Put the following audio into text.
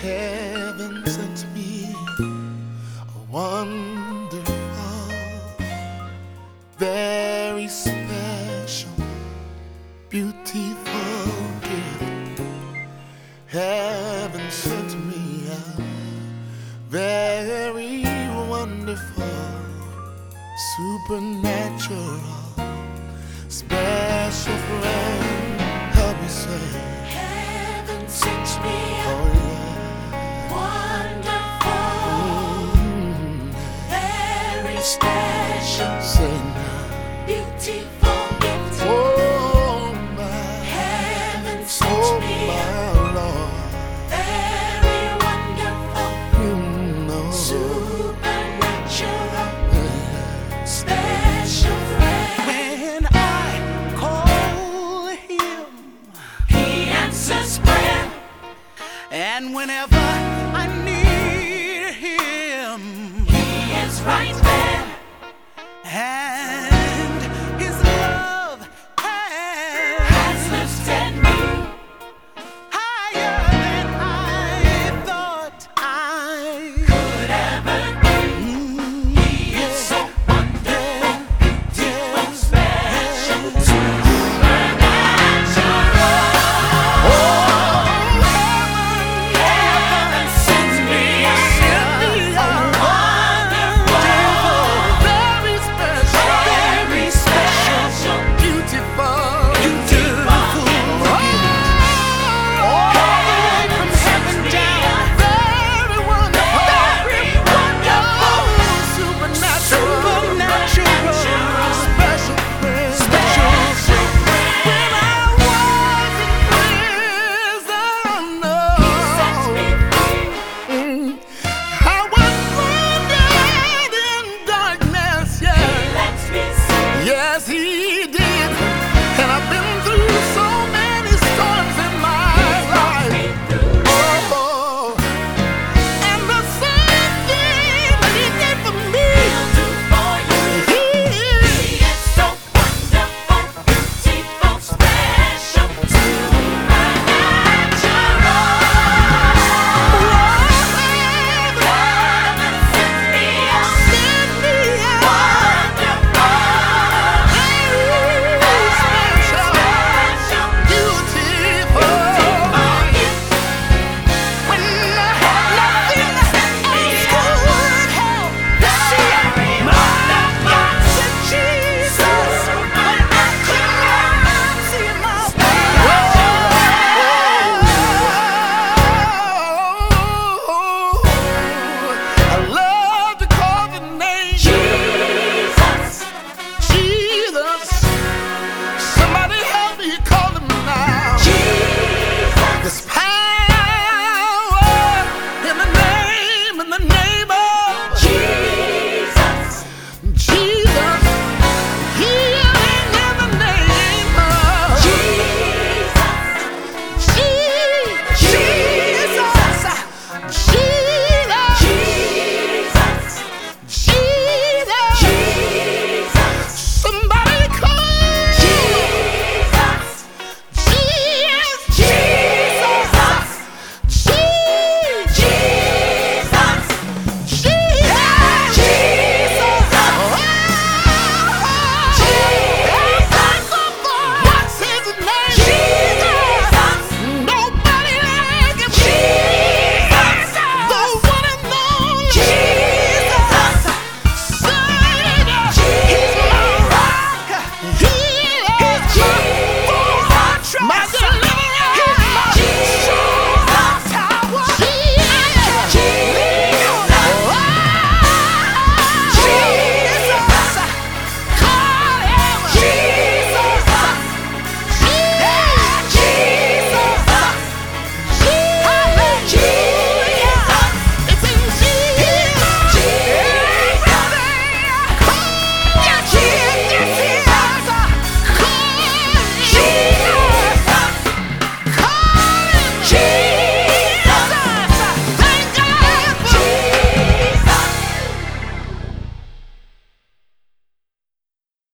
Heaven sent me a wonderful, very special, beautiful gift. Heaven sent me a very wonderful, supernatural, special friend. Help me say, Heaven sent me a oh wonderful, very special, say now, beautiful gift. oh my, Heaven sent oh me a my Lord, very wonderful, supernatural, special friend. When I call him, He answers prayer. and whenever I need him, He is right there.